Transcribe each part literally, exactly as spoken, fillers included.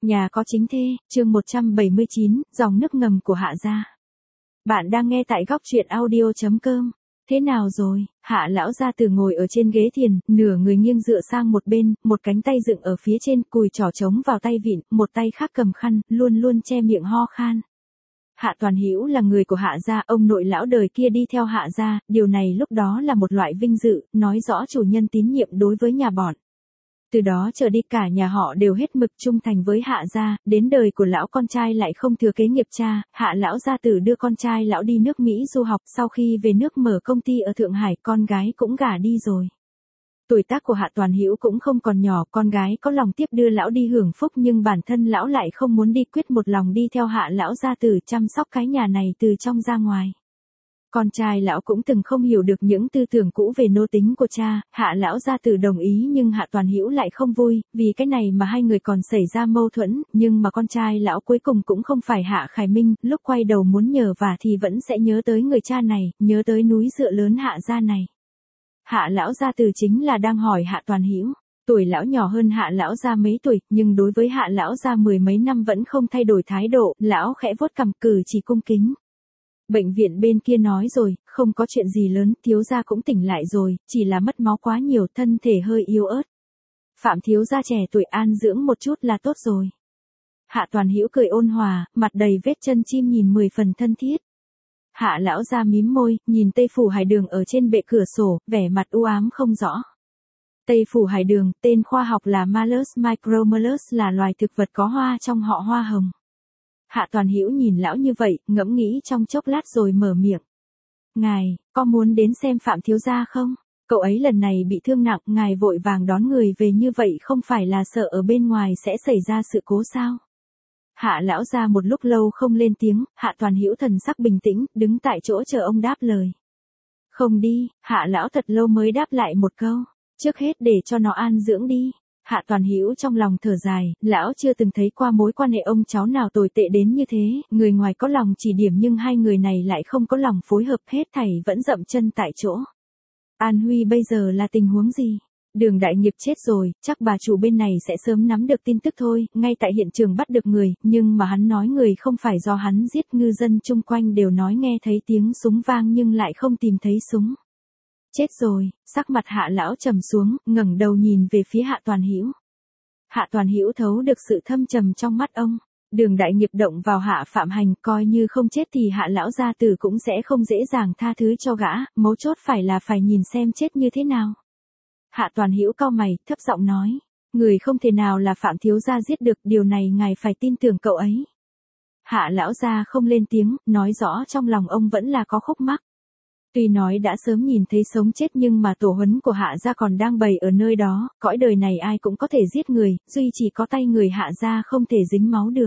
Nhà có chính thê, chương một trăm bảy mươi chín, dòng nước ngầm của Hạ gia. Bạn đang nghe tại góc truyện audio chấm com. Thế nào rồi? Hạ lão gia tử ngồi ở trên ghế thiền, nửa người nghiêng dựa sang một bên, một cánh tay dựng ở phía trên, cùi trỏ trống vào tay vịn, một tay khác cầm khăn, luôn luôn che miệng ho khan. Hạ Toàn Hữu là người của Hạ gia, ông nội lão đời kia đi theo Hạ gia, điều này lúc đó là một loại vinh dự, nói rõ chủ nhân tín nhiệm đối với nhà bọn. Từ đó trở đi cả nhà họ đều hết mực trung thành với Hạ gia, đến đời của lão con trai lại không thừa kế nghiệp cha, Hạ lão gia tử đưa con trai lão đi nước Mỹ du học, sau khi về nước mở công ty ở Thượng Hải, con gái cũng gả đi rồi. Tuổi tác của Hạ Toàn Hữu cũng không còn nhỏ, con gái có lòng tiếp đưa lão đi hưởng phúc nhưng bản thân lão lại không muốn đi, quyết một lòng đi theo Hạ lão gia tử chăm sóc cái nhà này từ trong ra ngoài. Con trai lão cũng từng không hiểu được những tư tưởng cũ về nô tính của cha, Hạ lão gia tử đồng ý nhưng Hạ Toàn Hữu lại không vui, vì cái này mà hai người còn xảy ra mâu thuẫn, nhưng mà con trai lão cuối cùng cũng không phải Hạ Khải Minh, lúc quay đầu muốn nhờ vả thì vẫn sẽ nhớ tới người cha này, nhớ tới núi dựa lớn Hạ gia này. Hạ lão gia tử chính là đang hỏi Hạ Toàn Hữu. Tuổi lão nhỏ hơn Hạ lão gia mấy tuổi, nhưng đối với Hạ lão gia mười mấy năm vẫn không thay đổi thái độ, lão khẽ vuốt cằm, cử chỉ cung kính. Bệnh viện bên kia nói rồi, không có chuyện gì lớn, thiếu gia cũng tỉnh lại rồi, chỉ là mất máu quá nhiều, thân thể hơi yếu ớt. Phạm thiếu gia trẻ tuổi an dưỡng một chút là tốt rồi. Hạ Toàn Hữu cười ôn hòa, mặt đầy vết chân chim nhìn mười phần thân thiết. Hạ lão gia mím môi, nhìn Tây Phủ Hải Đường ở trên bệ cửa sổ, vẻ mặt u ám không rõ. Tây Phủ Hải Đường, tên khoa học là Malus micromulus, là loài thực vật có hoa trong họ hoa hồng. Hạ Toàn Hữu nhìn lão như vậy, ngẫm nghĩ trong chốc lát rồi mở miệng. Ngài, có muốn đến xem Phạm thiếu gia không? Cậu ấy lần này bị thương nặng, ngài vội vàng đón người về như vậy không phải là sợ ở bên ngoài sẽ xảy ra sự cố sao? Hạ lão gia một lúc lâu không lên tiếng, Hạ Toàn Hữu thần sắc bình tĩnh, đứng tại chỗ chờ ông đáp lời. Không đi, Hạ lão thật lâu mới đáp lại một câu, trước hết để cho nó an dưỡng đi. Hạ Toàn Hữu trong lòng thở dài, lão chưa từng thấy qua mối quan hệ ông cháu nào tồi tệ đến như thế, người ngoài có lòng chỉ điểm nhưng hai người này lại không có lòng phối hợp, hết thảy vẫn dậm chân tại chỗ. An Huy bây giờ là tình huống gì? Đường Đại Nghiệp chết rồi, chắc bà chủ bên này sẽ sớm nắm được tin tức thôi, ngay tại hiện trường bắt được người, nhưng mà hắn nói người không phải do hắn giết, ngư dân chung quanh đều nói nghe thấy tiếng súng vang nhưng lại không tìm thấy súng. Chết rồi, sắc mặt Hạ lão trầm xuống, ngẩng đầu nhìn về phía Hạ Toàn Hữu. Hạ Toàn Hữu thấu được sự thâm trầm trong mắt ông, Đường Đại Nghiệp động vào Hạ Phạm Hành, coi như không chết thì Hạ lão gia tử cũng sẽ không dễ dàng tha thứ cho gã, mấu chốt phải là phải nhìn xem chết như thế nào. Hạ Toàn Hữu cau mày, thấp giọng nói, người không thể nào là Phạm thiếu gia giết được, điều này ngài phải tin tưởng cậu ấy. Hạ lão gia không lên tiếng, nói rõ trong lòng ông vẫn là có khúc mắc. Tuy nói đã sớm nhìn thấy sống chết nhưng mà tổ huấn của Hạ gia còn đang bày ở nơi đó, cõi đời này ai cũng có thể giết người, duy chỉ có tay người Hạ gia không thể dính máu được.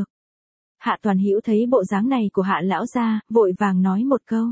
Hạ Toàn Hữu thấy bộ dáng này của Hạ lão gia, vội vàng nói một câu.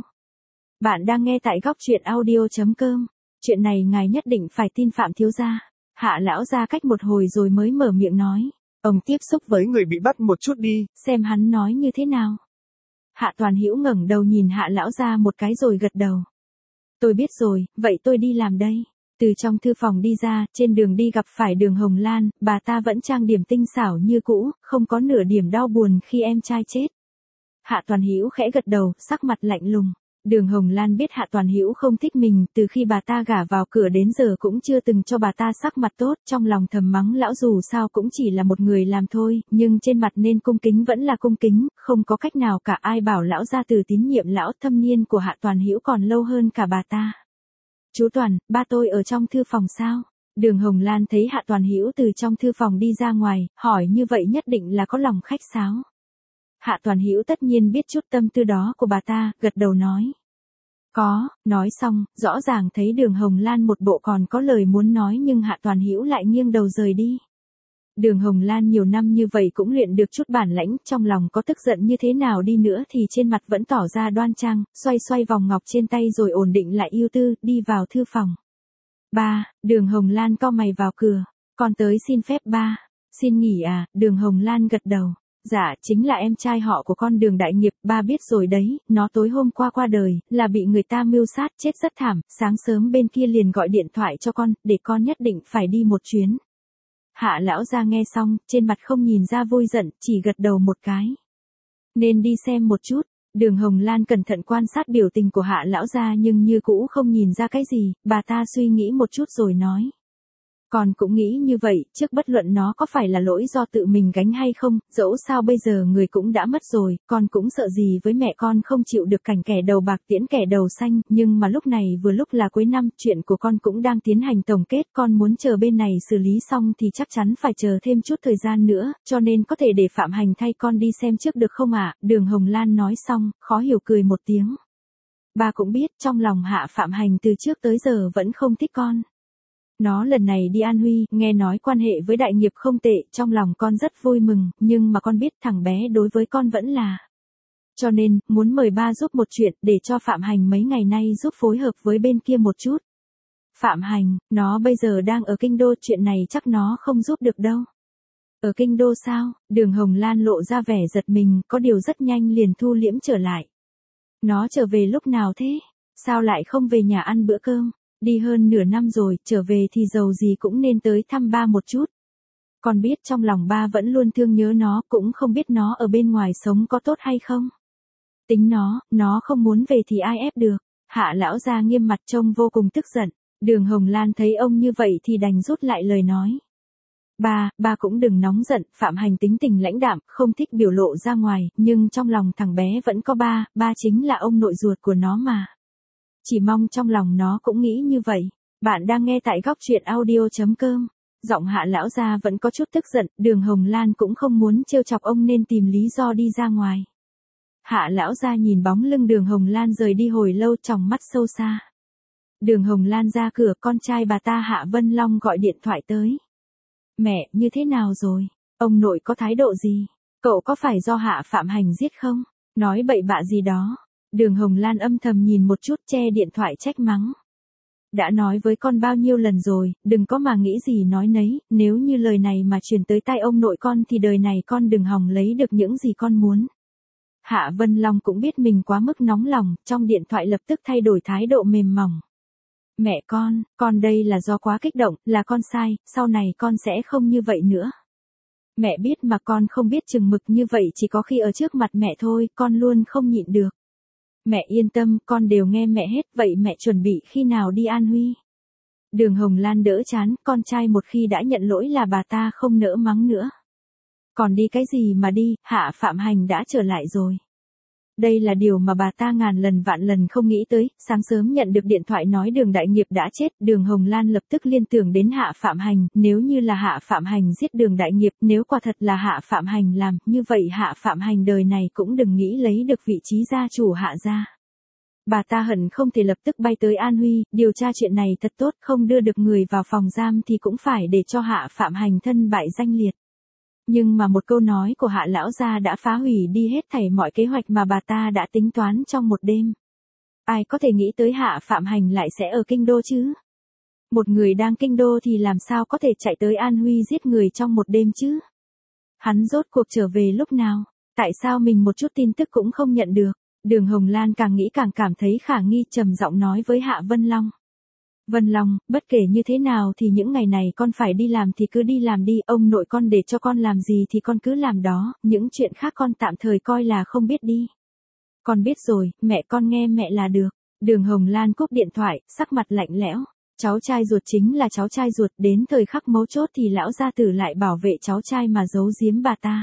Bạn đang nghe tại góc truyện audio chấm com. Chuyện này ngài nhất định phải tin Phạm thiếu gia. Hạ lão gia cách một hồi rồi mới mở miệng nói. Ông tiếp xúc với người bị bắt một chút đi. Xem hắn nói như thế nào. Hạ Toàn Hữu ngẩng đầu nhìn Hạ lão gia một cái rồi gật đầu. Tôi biết rồi, vậy tôi đi làm đây. Từ trong thư phòng đi ra, trên đường đi gặp phải Đường Hồng Lan, bà ta vẫn trang điểm tinh xảo như cũ, không có nửa điểm đau buồn khi em trai chết. Hạ Toàn Hữu khẽ gật đầu, sắc mặt lạnh lùng. Đường Hồng Lan biết Hạ Toàn Hữu không thích mình, từ khi bà ta gả vào cửa đến giờ cũng chưa từng cho bà ta sắc mặt tốt, trong lòng thầm mắng lão dù sao cũng chỉ là một người làm thôi, nhưng trên mặt nên cung kính vẫn là cung kính, không có cách nào cả, ai bảo lão gia tử tín nhiệm lão, thâm niên của Hạ Toàn Hữu còn lâu hơn cả bà ta. Chú Toàn, ba tôi ở trong thư phòng sao? Đường Hồng Lan thấy Hạ Toàn Hữu từ trong thư phòng đi ra ngoài, hỏi như vậy nhất định là có lòng khách sáo. Hạ Toàn Hữu tất nhiên biết chút tâm tư đó của bà ta, gật đầu nói. Có, nói xong, rõ ràng thấy Đường Hồng Lan một bộ còn có lời muốn nói nhưng Hạ Toàn Hữu lại nghiêng đầu rời đi. Đường Hồng Lan nhiều năm như vậy cũng luyện được chút bản lãnh, trong lòng có tức giận như thế nào đi nữa thì trên mặt vẫn tỏ ra đoan trang, xoay xoay vòng ngọc trên tay rồi ổn định lại ưu tư, đi vào thư phòng. Ba, Đường Hồng Lan cau mày vào cửa, con tới xin phép ba. Xin nghỉ à? Đường Hồng Lan gật đầu. Dạ, chính là em trai họ của con Đường Đại Nghiệp, ba biết rồi đấy, nó tối hôm qua qua đời, là bị người ta mưu sát, chết rất thảm, sáng sớm bên kia liền gọi điện thoại cho con, để con nhất định phải đi một chuyến. Hạ lão gia nghe xong, trên mặt không nhìn ra vui giận, chỉ gật đầu một cái. Nên đi xem một chút. Đường Hồng Lan cẩn thận quan sát biểu tình của Hạ lão gia nhưng như cũ không nhìn ra cái gì, bà ta suy nghĩ một chút rồi nói. Con cũng nghĩ như vậy, trước bất luận nó có phải là lỗi do tự mình gánh hay không, dẫu sao bây giờ người cũng đã mất rồi, con cũng sợ gì với mẹ con không chịu được cảnh kẻ đầu bạc tiễn kẻ đầu xanh, nhưng mà lúc này vừa lúc là cuối năm, chuyện của con cũng đang tiến hành tổng kết, con muốn chờ bên này xử lý xong thì chắc chắn phải chờ thêm chút thời gian nữa, cho nên có thể để Phạm Hành thay con đi xem trước được không ạ? Đường Hồng Lan nói xong, khó hiểu cười một tiếng. Bà cũng biết trong lòng Hạ Phạm Hành từ trước tới giờ vẫn không thích con. Nó lần này đi An Huy, nghe nói quan hệ với đại nghiệp không tệ, trong lòng con rất vui mừng, nhưng mà con biết thằng bé đối với con vẫn là. Cho nên, muốn mời ba giúp một chuyện, để cho Phạm Hành mấy ngày nay giúp phối hợp với bên kia một chút. Phạm Hành, nó bây giờ đang ở Kinh Đô, chuyện này chắc nó không giúp được đâu. Ở Kinh Đô sao? Đường Hồng Lan lộ ra vẻ giật mình, có điều rất nhanh liền thu liễm trở lại. Nó trở về lúc nào thế? Sao lại không về nhà ăn bữa cơm? Đi hơn nửa năm rồi, trở về thì dầu gì cũng nên tới thăm ba một chút. Con biết trong lòng ba vẫn luôn thương nhớ nó, cũng không biết nó ở bên ngoài sống có tốt hay không. Tính nó, nó không muốn về thì ai ép được. Hạ lão gia nghiêm mặt trông vô cùng tức giận. Đường Hồng Lan thấy ông như vậy thì đành rút lại lời nói. Ba, ba cũng đừng nóng giận, Phạm Hành tính tình lãnh đạm, không thích biểu lộ ra ngoài, nhưng trong lòng thằng bé vẫn có ba, ba chính là ông nội ruột của nó mà. Chỉ mong trong lòng nó cũng nghĩ như vậy. Bạn đang nghe tại góc truyện audio chấm com. Giọng Hạ lão gia vẫn có chút tức giận, Đường Hồng Lan cũng không muốn trêu chọc ông nên tìm lý do đi ra ngoài. Hạ lão gia nhìn bóng lưng Đường Hồng Lan rời đi hồi lâu, tròng mắt sâu xa. Đường Hồng Lan ra cửa, con trai bà ta Hạ Vân Long gọi điện thoại tới. Mẹ, như thế nào rồi? Ông nội có thái độ gì? Cậu có phải do Hạ Phạm Hành giết không? Nói bậy bạ gì đó. Đường Hồng Lan âm thầm nhìn một chút, che điện thoại trách mắng. Đã nói với con bao nhiêu lần rồi, đừng có mà nghĩ gì nói nấy, nếu như lời này mà truyền tới tai ông nội con thì đời này con đừng hòng lấy được những gì con muốn. Hạ Vân Long cũng biết mình quá mức nóng lòng, trong điện thoại lập tức thay đổi thái độ mềm mỏng. Mẹ con, con đây là do quá kích động, là con sai, sau này con sẽ không như vậy nữa. Mẹ biết mà con không biết chừng mực như vậy chỉ có khi ở trước mặt mẹ thôi, con luôn không nhịn được. Mẹ yên tâm, con đều nghe mẹ hết, vậy mẹ chuẩn bị khi nào đi An Huy? Đường Hồng Lan đỡ chán, con trai một khi đã nhận lỗi là bà ta không nỡ mắng nữa. Còn đi cái gì mà đi, Hạ Phạm Hành đã trở lại rồi. Đây là điều mà bà ta ngàn lần vạn lần không nghĩ tới, sáng sớm nhận được điện thoại nói Đường Đại Nghiệp đã chết, Đường Hồng Lan lập tức liên tưởng đến Hạ Phạm Hành, nếu như là Hạ Phạm Hành giết Đường Đại Nghiệp, nếu quả thật là Hạ Phạm Hành làm, như vậy Hạ Phạm Hành đời này cũng đừng nghĩ lấy được vị trí gia chủ Hạ gia. Bà ta hận không thể lập tức bay tới An Huy, điều tra chuyện này thật tốt, không đưa được người vào phòng giam thì cũng phải để cho Hạ Phạm Hành thân bại danh liệt. Nhưng mà một câu nói của Hạ lão gia đã phá hủy đi hết thảy mọi kế hoạch mà bà ta đã tính toán trong một đêm. Ai có thể nghĩ tới Hạ Phạm Hành lại sẽ ở Kinh Đô chứ? Một người đang Kinh Đô thì làm sao có thể chạy tới An Huy giết người trong một đêm chứ? Hắn rốt cuộc trở về lúc nào? Tại sao mình một chút tin tức cũng không nhận được? Đường Hồng Lan càng nghĩ càng cảm thấy khả nghi, trầm giọng nói với Hạ Vân Long. Vân Long, bất kể như thế nào thì những ngày này con phải đi làm thì cứ đi làm đi, ông nội con để cho con làm gì thì con cứ làm đó, những chuyện khác con tạm thời coi là không biết đi. Con biết rồi, mẹ con nghe mẹ là được. Đường Hồng Lan cúp điện thoại, sắc mặt lạnh lẽo. Cháu trai ruột chính là cháu trai ruột, đến thời khắc mấu chốt thì lão gia tử lại bảo vệ cháu trai mà giấu giếm bà ta.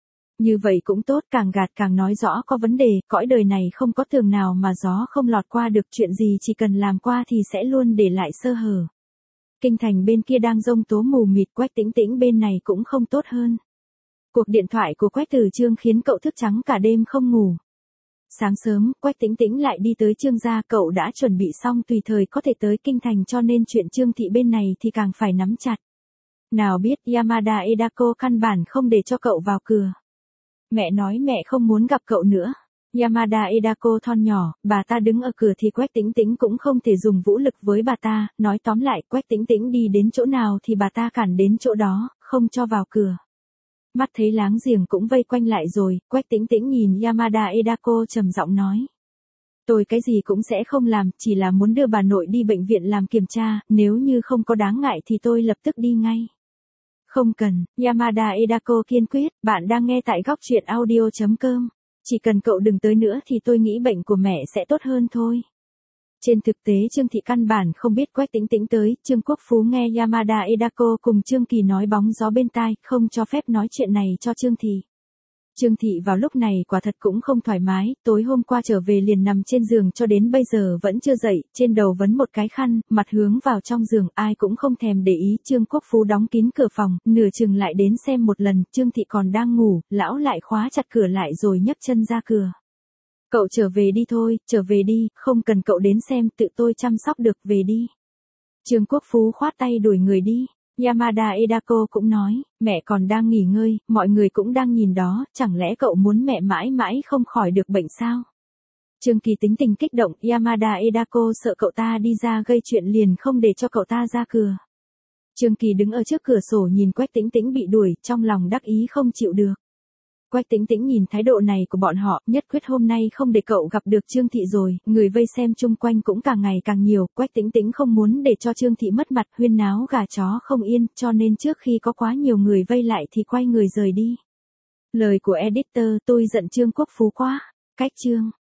Như vậy cũng tốt, càng gạt càng nói rõ có vấn đề, cõi đời này không có tường nào mà gió không lọt qua được, chuyện gì chỉ cần làm qua thì sẽ luôn để lại sơ hở. Kinh thành bên kia đang giông tố mù mịt, Quách Tĩnh Tĩnh bên này cũng không tốt hơn. Cuộc điện thoại của Quách Tử Trương khiến cậu thức trắng cả đêm không ngủ. Sáng sớm, Quách Tĩnh Tĩnh lại đi tới Trương gia, cậu đã chuẩn bị xong tùy thời có thể tới kinh thành, cho nên chuyện Trương thị bên này thì càng phải nắm chặt. Nào biết Yamada Edako căn bản không để cho cậu vào cửa. Mẹ nói mẹ không muốn gặp cậu nữa. Yamada Edako thon nhỏ, bà ta đứng ở cửa thì Quách Tĩnh Tĩnh cũng không thể dùng vũ lực với bà ta, nói tóm lại Quách Tĩnh Tĩnh đi đến chỗ nào thì bà ta cản đến chỗ đó, không cho vào cửa. Mắt thấy láng giềng cũng vây quanh lại rồi, Quách Tĩnh Tĩnh nhìn Yamada Edako trầm giọng nói. Tôi cái gì cũng sẽ không làm, chỉ là muốn đưa bà nội đi bệnh viện làm kiểm tra, nếu như không có đáng ngại thì tôi lập tức đi ngay. Không cần, Yamada Edako kiên quyết, bạn đang nghe tại góc truyện audio.com. Chỉ cần cậu đừng tới nữa thì tôi nghĩ bệnh của mẹ sẽ tốt hơn thôi. Trên thực tế Trương Thị căn bản không biết Quách Tĩnh Tĩnh tới, Trương Quốc Phú nghe Yamada Edako cùng Trương Kỳ nói bóng gió bên tai, không cho phép nói chuyện này cho Trương Thị. Trương Thị vào lúc này quả thật cũng không thoải mái, tối hôm qua trở về liền nằm trên giường cho đến bây giờ vẫn chưa dậy, trên đầu vấn một cái khăn, mặt hướng vào trong giường, ai cũng không thèm để ý. Trương Quốc Phú đóng kín cửa phòng, nửa chừng lại đến xem một lần, Trương Thị còn đang ngủ, lão lại khóa chặt cửa lại rồi nhấc chân ra cửa. Cậu trở về đi thôi, trở về đi, không cần cậu đến xem, tự tôi chăm sóc được, về đi. Trương Quốc Phú khoát tay đuổi người đi. Yamada Edako cũng nói, mẹ còn đang nghỉ ngơi, mọi người cũng đang nhìn đó, chẳng lẽ cậu muốn mẹ mãi mãi không khỏi được bệnh sao? Trương Kỳ tính tình kích động, Yamada Edako sợ cậu ta đi ra gây chuyện liền không để cho cậu ta ra cửa. Trương Kỳ đứng ở trước cửa sổ nhìn Quách Tĩnh Tĩnh bị đuổi, trong lòng đắc ý không chịu được. Quách Tĩnh Tĩnh nhìn thái độ này của bọn họ, nhất quyết hôm nay không để cậu gặp được Trương Thị rồi, người vây xem chung quanh cũng càng ngày càng nhiều, Quách Tĩnh Tĩnh không muốn để cho Trương Thị mất mặt, huyên náo gà chó không yên, cho nên trước khi có quá nhiều người vây lại thì quay người rời đi. Lời của editor, tôi giận Trương Quốc Phú quá. Cách chương